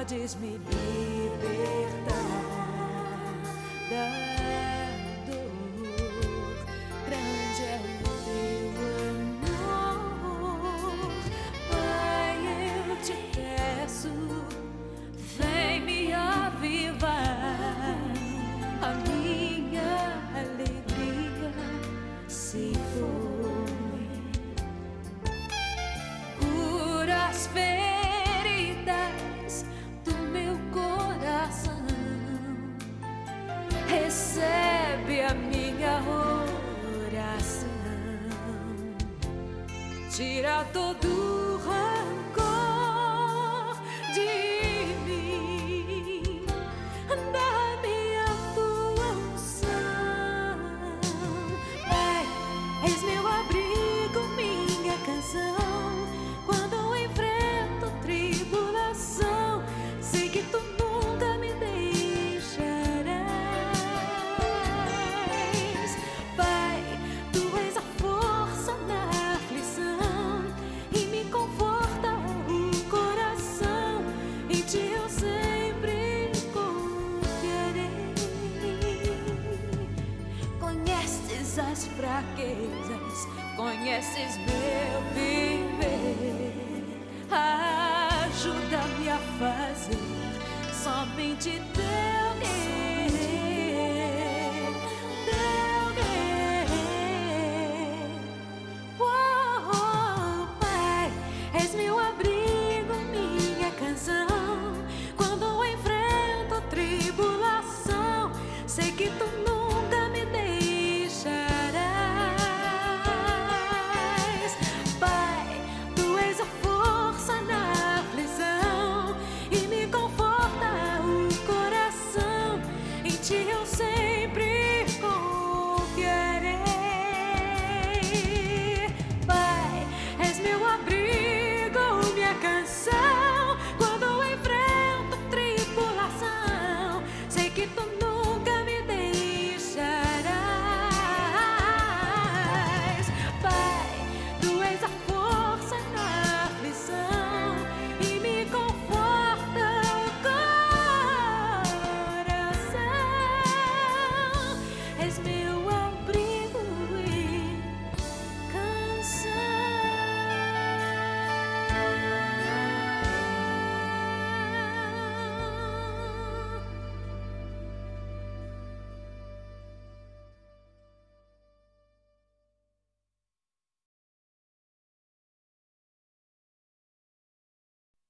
podes me libertar da dor. Grande é o teu amor, Pai, eu te peço, vem me avivar. A minha alegria se foi, cura as feridas do meu coração, recebe a minha oração, tira todo o rancor de mim, dá-me a tua unção. Pai, és meu abrigo, minha canção, quando enfrento tribulação, sei que tu nunca me deixarás. Pai, tu és a força na aflição e me conforta o coração, em ti eu sempre confiarei. Conheces as fraquezas, conheces meu viver, ajuda-me a fazer somente teu querer.